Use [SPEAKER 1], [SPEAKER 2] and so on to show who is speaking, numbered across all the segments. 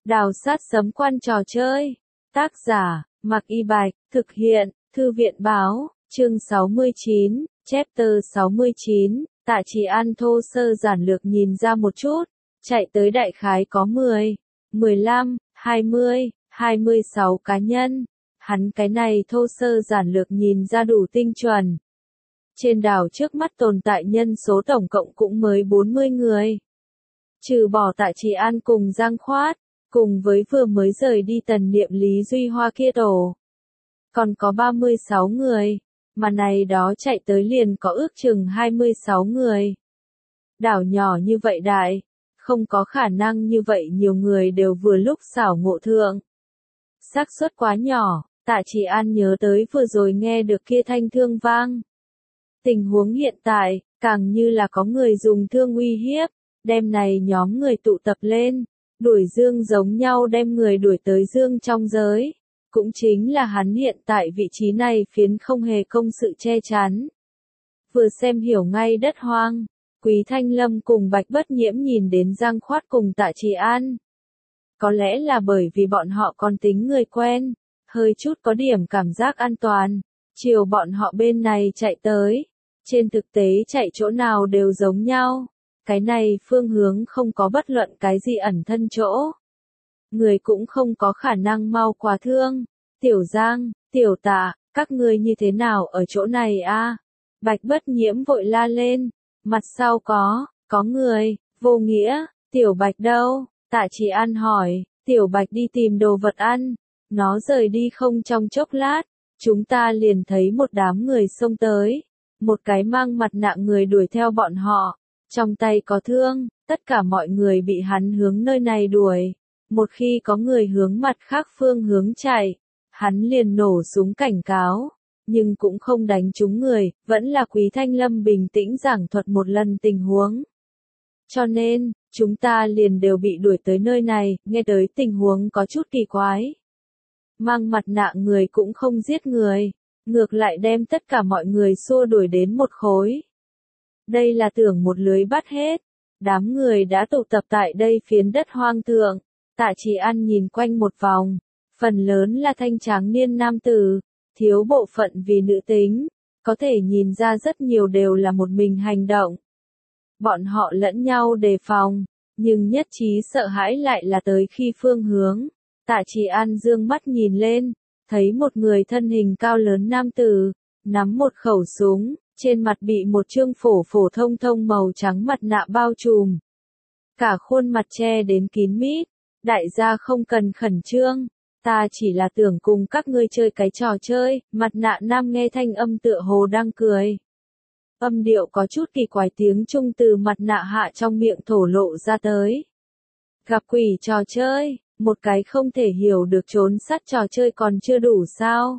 [SPEAKER 1] Đào sát sấm quan trò chơi. Tác giả, Mạc Y Bạch, thực hiện, Thư viện Báo, chương 69, chapter 69, Tạ Trì An thô sơ giản lược nhìn ra một chút, chạy tới đại khái có 10, 15, 20, 26 cá nhân. Hắn cái này thô sơ giản lược nhìn ra đủ tinh chuẩn. Trên đảo trước mắt tồn tại nhân số tổng cộng cũng mới 40 người. Trừ bỏ Tạ Trì An cùng Giang Khoát, cùng với vừa mới rời đi Tần Niệm Lý Duy Hoa kia tổ. Còn có 36 người, mà này đó chạy tới liền có ước chừng 26 người. Đảo nhỏ như vậy đại, không có khả năng như vậy nhiều người đều vừa lúc xảo ngộ thượng. Xác suất quá nhỏ, Tạ Trì An nhớ tới vừa rồi nghe được kia thanh thương vang. Tình huống hiện tại, càng như là có người dùng thương uy hiếp, đem này nhóm người tụ tập lên, đuổi Dương giống nhau đem người đuổi tới Dương trong giới. Cũng chính là hắn hiện tại vị trí này phiến không hề công sự che chắn. Vừa xem hiểu ngay đất hoang, Quý Thanh Lâm cùng Bạch Bất Nhiễm nhìn đến Giang Khoát cùng Tạ Trì An. Có lẽ là bởi vì bọn họ còn tính người quen, hơi chút có điểm cảm giác an toàn, chiều bọn họ bên này chạy tới. Trên thực tế chạy chỗ nào đều giống nhau, cái này phương hướng không có bất luận cái gì ẩn thân chỗ. Người cũng không có khả năng mau quá thương. Tiểu Giang, Tiểu Tạ, các ngươi như thế nào ở chỗ này a? Bạch Bất Nhiễm vội la lên, mặt sau có người, vô nghĩa, Tiểu Bạch đâu? Tạ Trì An hỏi, Tiểu Bạch đi tìm đồ vật ăn, nó rời đi không trong chốc lát, chúng ta liền thấy một đám người xông tới, một cái mang mặt nạ người đuổi theo bọn họ, trong tay có thương, tất cả mọi người bị hắn hướng nơi này đuổi. Một khi có người hướng mặt khác phương hướng chạy, hắn liền nổ súng cảnh cáo, nhưng cũng không đánh trúng người, vẫn là Quý Thanh Lâm bình tĩnh giảng thuật một lần tình huống. Cho nên, chúng ta liền đều bị đuổi tới nơi này, nghe tới tình huống có chút kỳ quái. Mang mặt nạ người cũng không giết người, ngược lại đem tất cả mọi người xua đuổi đến một khối. Đây là tưởng một lưới bắt hết, đám người đã tụ tập tại đây phiến đất hoang thượng. Tạ Trì An nhìn quanh một vòng, phần lớn là thanh tráng niên nam tử, thiếu bộ phận vì nữ tính, có thể nhìn ra rất nhiều đều là một mình hành động. Bọn họ lẫn nhau đề phòng, nhưng nhất trí sợ hãi lại là tới khi phương hướng. Tạ Trì An dương mắt nhìn lên, thấy một người thân hình cao lớn nam tử, nắm một khẩu súng, trên mặt bị một trương phổ thông màu trắng mặt nạ bao trùm. Cả khuôn mặt che đến kín mít. Đại gia không cần khẩn trương, ta chỉ là tưởng cùng các ngươi chơi cái trò chơi. Mặt nạ nam nghe thanh âm tựa hồ đang cười. Âm điệu có chút kỳ quái, tiếng Trung từ mặt nạ hạ trong miệng thổ lộ ra tới. Gặp quỷ trò chơi, một cái không thể hiểu được trốn sát trò chơi còn chưa đủ sao.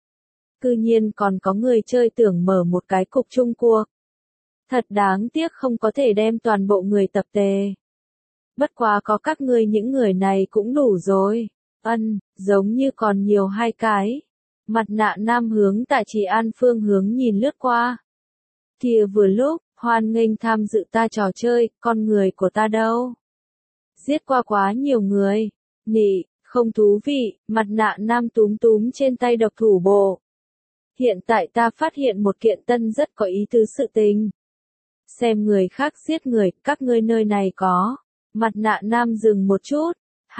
[SPEAKER 1] Cư nhiên còn có người chơi tưởng mở một cái cục chung cuộc. Thật đáng tiếc không có thể đem toàn bộ người tập tề. Bất quá có các ngươi những người này cũng đủ rồi. Giống như còn nhiều hai cái. Mặt nạ nam hướng Tạ Trì An phương hướng nhìn lướt qua. Kia vừa lúc, hoan nghênh tham dự ta trò chơi, con người của ta đâu? Giết qua quá nhiều người. Nị, không thú vị, mặt nạ nam túm trên tay độc thủ bộ. Hiện tại ta phát hiện một kiện tân rất có ý tứ sự tình. Xem người khác giết người, các ngươi nơi này có. Mặt nạ nam dừng một chút,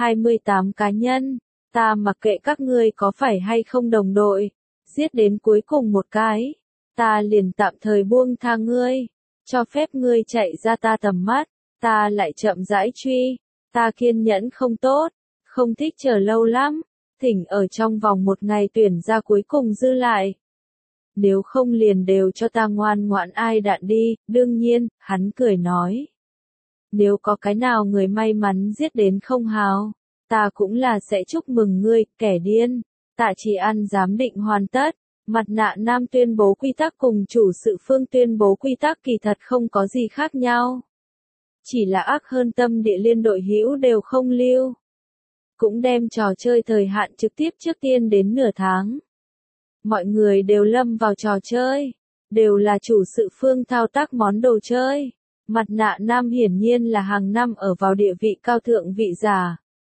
[SPEAKER 1] 28 cá nhân, ta mặc kệ các ngươi có phải hay không đồng đội, giết đến cuối cùng một cái, ta liền tạm thời buông tha ngươi, cho phép ngươi chạy ra ta tầm mắt, ta lại chậm rãi truy, ta kiên nhẫn không tốt, không thích chờ lâu lắm, thỉnh ở trong vòng một ngày tuyển ra cuối cùng dư lại. Nếu không liền đều cho ta ngoan ngoãn ai đạn đi, đương nhiên, hắn cười nói. Nếu có cái nào người may mắn giết đến không hào, ta cũng là sẽ chúc mừng ngươi, kẻ điên. Tạ Trì An giám định hoàn tất, mặt nạ nam tuyên bố quy tắc cùng chủ sự phương tuyên bố quy tắc kỳ thật không có gì khác nhau. Chỉ là ác hơn tâm địa liên đội hữu đều không lưu. Cũng đem trò chơi thời hạn trực tiếp trước tiên đến nửa tháng. Mọi người đều lâm vào trò chơi, đều là chủ sự phương thao tác món đồ chơi. Mặt nạ nam hiển nhiên là hàng năm ở vào địa vị cao thượng vị giả.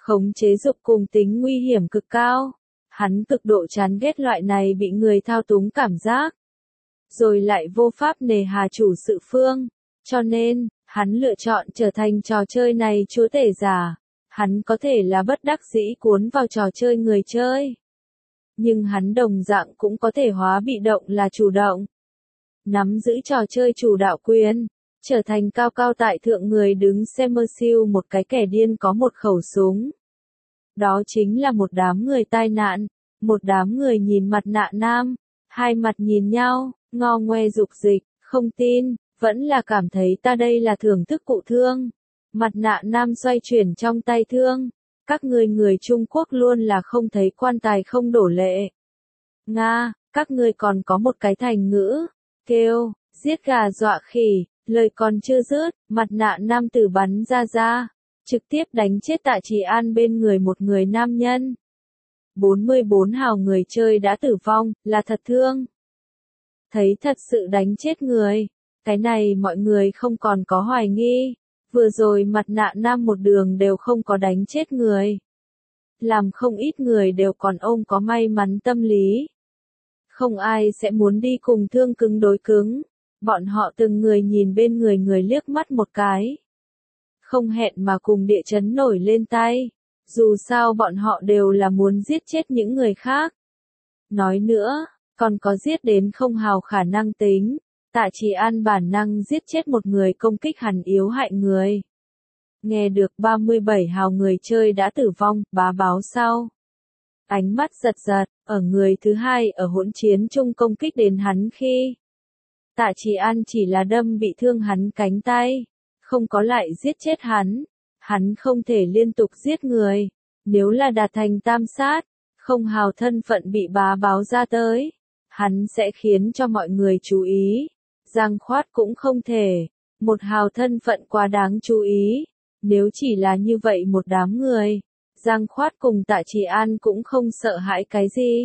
[SPEAKER 1] Khống chế dục cùng tính nguy hiểm cực cao. Hắn cực độ chán ghét loại này bị người thao túng cảm giác. Rồi lại vô pháp nề hà chủ sự phương. Cho nên, hắn lựa chọn trở thành trò chơi này chúa tể giả. Hắn có thể là bất đắc dĩ cuốn vào trò chơi người chơi. Nhưng hắn đồng dạng cũng có thể hóa bị động là chủ động. Nắm giữ trò chơi chủ đạo quyền. Trở thành cao cao tại thượng người đứng xem mơ siêu một cái kẻ điên có một khẩu súng. Đó chính là một đám người tai nạn. Một đám người nhìn mặt nạ nam. Hai mặt nhìn nhau, ngo ngoe dục dịch, không tin, vẫn là cảm thấy ta đây là thưởng thức cụ thương. Mặt nạ nam xoay chuyển trong tay thương. Các người Trung Quốc luôn là không thấy quan tài không đổ lệ. Nga, các ngươi còn có một cái thành ngữ. Kêu, giết gà dọa khỉ, lời còn chưa dứt, mặt nạ nam tử bắn ra. Trực tiếp đánh chết Tạ Trì An bên người một người nam nhân. 44 hào người chơi đã tử vong, là thật thương. Thấy thật sự đánh chết người. Cái này mọi người không còn có hoài nghi. Vừa rồi mặt nạ nam một đường đều không có đánh chết người. Làm không ít người đều còn ôm có may mắn tâm lý. Không ai sẽ muốn đi cùng thương cứng đối cứng. Bọn họ từng người nhìn bên người liếc mắt một cái. Không hẹn mà cùng địa chấn nổi lên tay. Dù sao bọn họ đều là muốn giết chết những người khác. Nói nữa, còn có giết đến không hào khả năng tính. Tạ Trì An bản năng giết chết một người công kích hẳn yếu hại người. Nghe được 37 hào người chơi đã tử vong, bá báo sau. Ánh mắt giật, ở người thứ hai ở hỗn chiến chung công kích đến hắn khi. Tạ Trì An chỉ là đâm bị thương hắn cánh tay. Không có lại giết chết hắn. Hắn không thể liên tục giết người. Nếu là đạt thành tam sát, không hào thân phận bị bá báo ra tới. Hắn sẽ khiến cho mọi người chú ý. Giang Khoát cũng không thể. Một hào thân phận quá đáng chú ý. Nếu chỉ là như vậy một đám người, Giang Khoát cùng Tạ Trì An cũng không sợ hãi cái gì.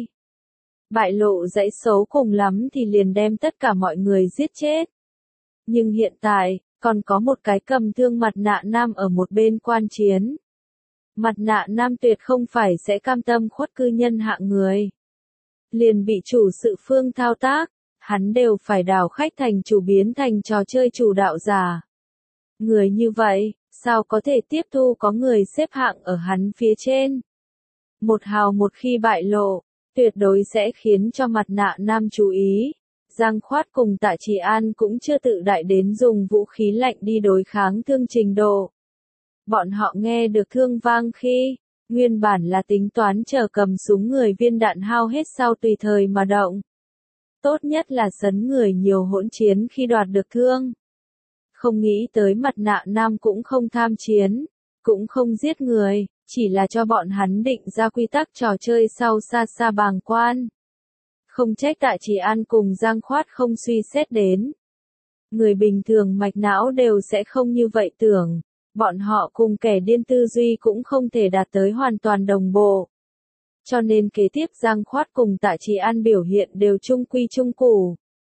[SPEAKER 1] Bại lộ dãy xấu cùng lắm thì liền đem tất cả mọi người giết chết. Nhưng hiện tại, còn có một cái cầm thương mặt nạ nam ở một bên quan chiến. Mặt nạ nam tuyệt không phải sẽ cam tâm khuất cư nhân hạng người. Liền bị chủ sự phương thao tác, hắn đều phải đảo khách thành chủ biến thành trò chơi chủ đạo giả. Người như vậy, sao có thể tiếp thu có người xếp hạng ở hắn phía trên? Một hào một khi bại lộ, tuyệt đối sẽ khiến cho mặt nạ nam chú ý. Giang Khoát cùng Tạ Trì An cũng chưa tự đại đến dùng vũ khí lạnh đi đối kháng thương trình độ. Bọn họ nghe được thương vang khi, nguyên bản là tính toán chờ cầm súng người viên đạn hao hết sau tùy thời mà động. Tốt nhất là sấn người nhiều hỗn chiến khi đoạt được thương. Không nghĩ tới mặt nạ nam cũng không tham chiến, cũng không giết người, chỉ là cho bọn hắn định ra quy tắc trò chơi sau xa bàng quan. Không trách Tạ Trì An cùng Giang Khoát không suy xét đến. Người bình thường mạch não đều sẽ không như vậy tưởng, bọn họ cùng kẻ điên tư duy cũng không thể đạt tới hoàn toàn đồng bộ. Cho nên kế tiếp Giang Khoát cùng Tạ Trì An biểu hiện đều trung quy trung củ.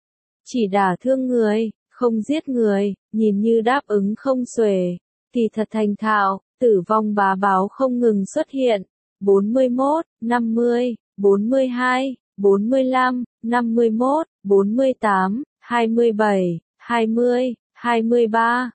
[SPEAKER 1] Chỉ đả thương người, không giết người, nhìn như đáp ứng không xuể, thì thật thành thạo, tử vong bá báo không ngừng xuất hiện. 41, 50, 42, 45, 51, 48, 27, 20, 23,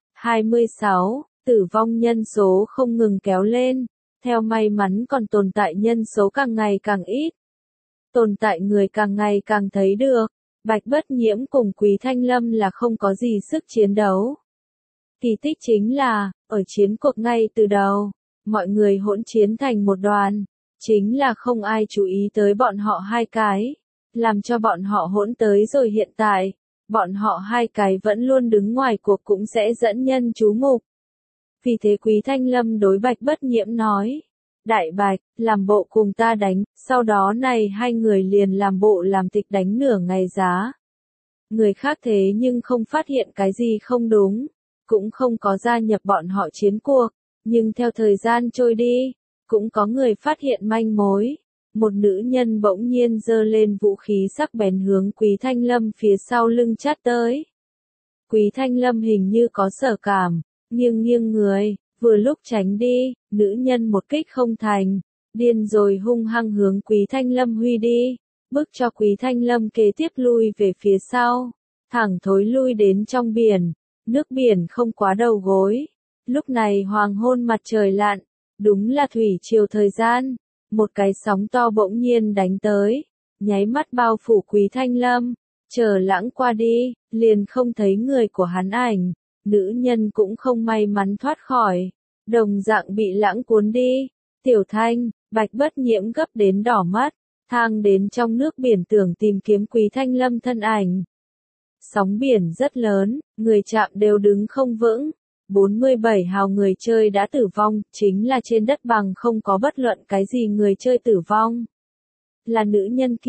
[SPEAKER 1] 26, tử vong nhân số không ngừng kéo lên, theo may mắn còn tồn tại nhân số càng ngày càng ít. Tồn tại người càng ngày càng thấy được, Bạch Bất Nhiễm cùng Quý Thanh Lâm là không có gì sức chiến đấu. Kỳ tích chính là, ở chiến cuộc ngay từ đầu, mọi người hỗn chiến thành một đoàn, chính là không ai chú ý tới bọn họ hai cái, làm cho bọn họ hỗn tới rồi hiện tại, bọn họ hai cái vẫn luôn đứng ngoài cuộc cũng sẽ dẫn nhân chú mục. Vì thế Quý Thanh Lâm đối Bạch Bất Nhiễm nói, Đại Bạch, làm bộ cùng ta đánh, sau đó này hai người liền làm bộ làm tịch đánh nửa ngày giá. Người khác thế nhưng không phát hiện cái gì không đúng, cũng không có gia nhập bọn họ chiến cuộc, nhưng theo thời gian trôi đi, cũng có người phát hiện manh mối. Một nữ nhân bỗng nhiên giơ lên vũ khí sắc bén hướng Quý Thanh Lâm phía sau lưng chát tới. Quý Thanh Lâm hình như có sở cảm, nghiêng người, Vừa lúc tránh đi, nữ nhân một kích không thành, điên rồi hung hăng hướng Quý Thanh Lâm huy đi, bức cho Quý Thanh Lâm kế tiếp lui về phía sau, thẳng thối lui đến trong biển, nước biển không quá đầu gối. Lúc này hoàng hôn mặt trời lặn, đúng là thủy triều thời gian, một cái sóng to bỗng nhiên đánh tới, nháy mắt bao phủ Quý Thanh Lâm, chờ lãng qua đi, liền không thấy người của hắn ảnh, nữ nhân cũng không may mắn thoát khỏi, đồng dạng bị lãng cuốn đi. Tiểu Thanh, Bạch Bất Nhiễm gấp đến đỏ mắt, thang đến trong nước biển tưởng tìm kiếm Quý Thanh Lâm thân ảnh. Sóng biển rất lớn, người chạm đều đứng không vững. 47 hào người chơi đã tử vong, chính là trên đất bằng không có bất luận cái gì người chơi tử vong. Là nữ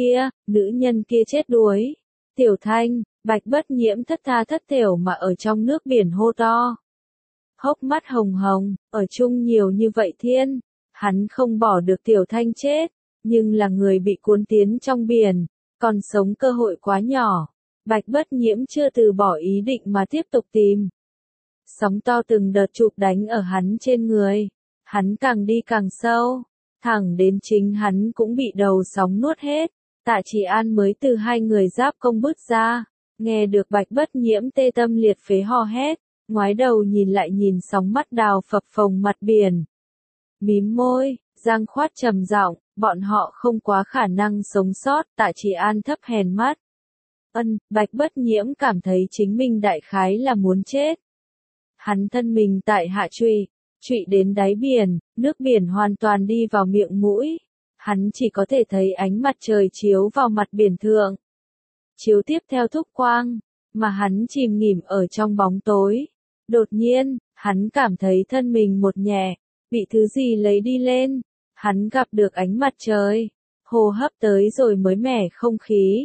[SPEAKER 1] nhân kia chết đuối. Tiểu Thanh, Bạch Bất Nhiễm thất tha thất thểu mà ở trong nước biển hô to. Hốc mắt hồng hồng, ở chung nhiều như vậy thiên, hắn không bỏ được Tiểu Thanh chết, nhưng là người bị cuốn tiến trong biển, còn sống cơ hội quá nhỏ. Bạch Bất Nhiễm chưa từ bỏ ý định mà tiếp tục tìm. Sóng to từng đợt chụp đánh ở hắn trên người, hắn càng đi càng sâu, thẳng đến chính hắn cũng bị đầu sóng nuốt hết. Tạ Chỉ An mới từ hai người giáp công bước ra, nghe được Bạch Bất Nhiễm tê tâm liệt phế hò hét, ngoái đầu nhìn lại nhìn sóng mắt đào phập phồng mặt biển. Mím môi, Giang Khoát trầm giọng, bọn họ không quá khả năng sống sót. Tạ Chỉ An thấp hèn mắt. Bạch Bất Nhiễm cảm thấy chính mình đại khái là muốn chết. Hắn thân mình tại hạ trụy đến đáy biển, nước biển hoàn toàn đi vào miệng mũi. Hắn chỉ có thể thấy ánh mặt trời chiếu vào mặt biển thượng. Chiếu tiếp theo thúc quang, mà hắn chìm nghỉm ở trong bóng tối. Đột nhiên, hắn cảm thấy thân mình một nhẹ, bị thứ gì lấy đi lên. Hắn gặp được ánh mặt trời, hô hấp tới rồi mới mẻ không khí.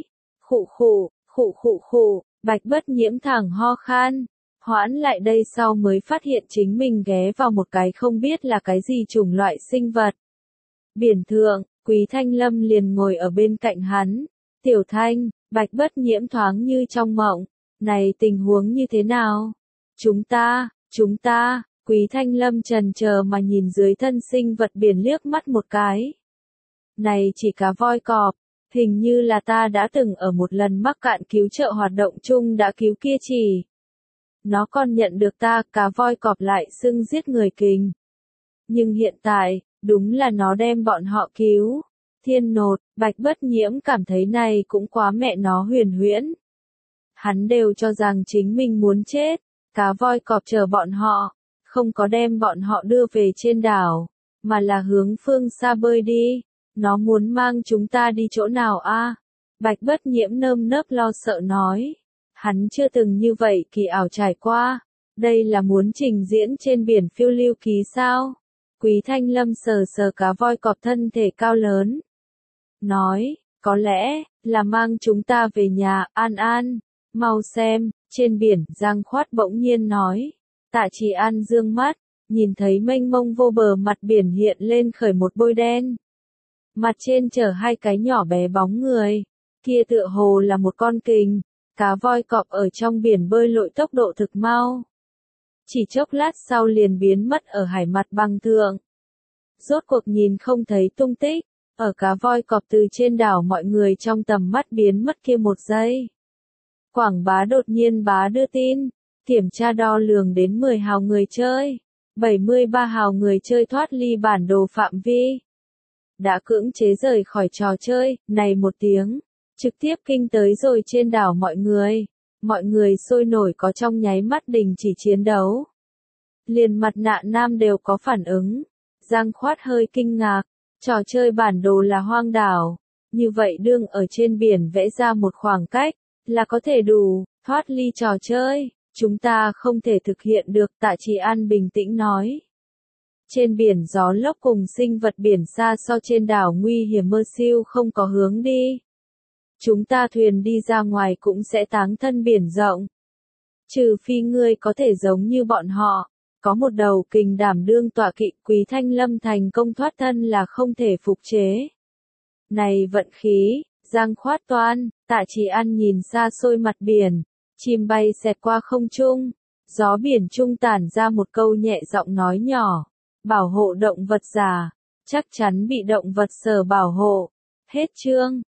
[SPEAKER 1] Khụ, Bạch Bất Nhiễm thẳng ho khan. Hoãn lại đây sau mới phát hiện chính mình ghé vào một cái không biết là cái gì chủng loại sinh vật. Biển thượng, Quý Thanh Lâm liền ngồi ở bên cạnh hắn. Tiểu Thanh, Bạch Bất Nhiễm thoáng như trong mộng. Này tình huống như thế nào? Chúng ta, Quý Thanh Lâm trần chờ mà nhìn dưới thân sinh vật biển liếc mắt một cái. Này chỉ cá voi cọp, hình như là ta đã từng ở một lần mắc cạn cứu trợ hoạt động chung đã cứu kia chỉ. Nó còn nhận được ta, cá voi cọp lại xưng giết người kình. Nhưng hiện tại, đúng là nó đem bọn họ cứu. Thiên nột, Bạch Bất Nhiễm cảm thấy này cũng quá mẹ nó huyền huyễn. Hắn đều cho rằng chính mình muốn chết, cá voi cọp chờ bọn họ, không có đem bọn họ đưa về trên đảo, mà là hướng phương xa bơi đi. Nó muốn mang chúng ta đi chỗ nào a? Bạch Bất Nhiễm nơm nớp lo sợ nói. Hắn chưa từng như vậy kỳ ảo trải qua. Đây là muốn trình diễn trên biển phiêu lưu ký sao? Quý Thanh Lâm sờ sờ cá voi cọp thân thể cao lớn. Nói, có lẽ, là mang chúng ta về nhà, An. Mau xem, trên biển, Giang Khoát bỗng nhiên nói. Tạ Chỉ An dương mắt, nhìn thấy mênh mông vô bờ mặt biển hiện lên khởi một bôi đen. Mặt trên chở hai cái nhỏ bé bóng người. Kia tựa hồ là một con kình. Cá voi cọp ở trong biển bơi lội tốc độ thực mau. Chỉ chốc lát sau liền biến mất ở hải mặt băng thượng. Rốt cuộc nhìn không thấy tung tích, ở cá voi cọp từ trên đảo mọi người trong tầm mắt biến mất kia một giây. Quảng Bá đột nhiên đưa tin, kiểm tra đo lường đến 10 hào người chơi, 73 hào người chơi thoát ly bản đồ phạm vi. Đã cưỡng chế rời khỏi trò chơi, này một tiếng. Trực tiếp kinh tới rồi trên đảo mọi người sôi nổi có trong nháy mắt đình chỉ chiến đấu. Liền mặt nạ nam đều có phản ứng. Giang Khoát hơi kinh ngạc, trò chơi bản đồ là hoang đảo, như vậy đương ở trên biển vẽ ra một khoảng cách, là có thể đủ, thoát ly trò chơi, chúng ta không thể thực hiện được. Tạ Chỉ An bình tĩnh nói. Trên biển gió lốc cùng sinh vật biển xa so trên đảo nguy hiểm mơ siêu không có hướng đi. Chúng ta thuyền đi ra ngoài cũng sẽ táng thân biển rộng. Trừ phi ngươi có thể giống như bọn họ, có một đầu kình đảm đương tọa kỵ. Quý Thanh Lâm thành công thoát thân là không thể phục chế. Này vận khí, Giang Khoát toan. Tạ Chỉ An nhìn xa xôi mặt biển, chim bay xẹt qua không trung, Gió biển trung tản ra một câu nhẹ giọng nói nhỏ. Bảo hộ động vật già. Chắc chắn bị động vật sờ bảo hộ. Hết chương.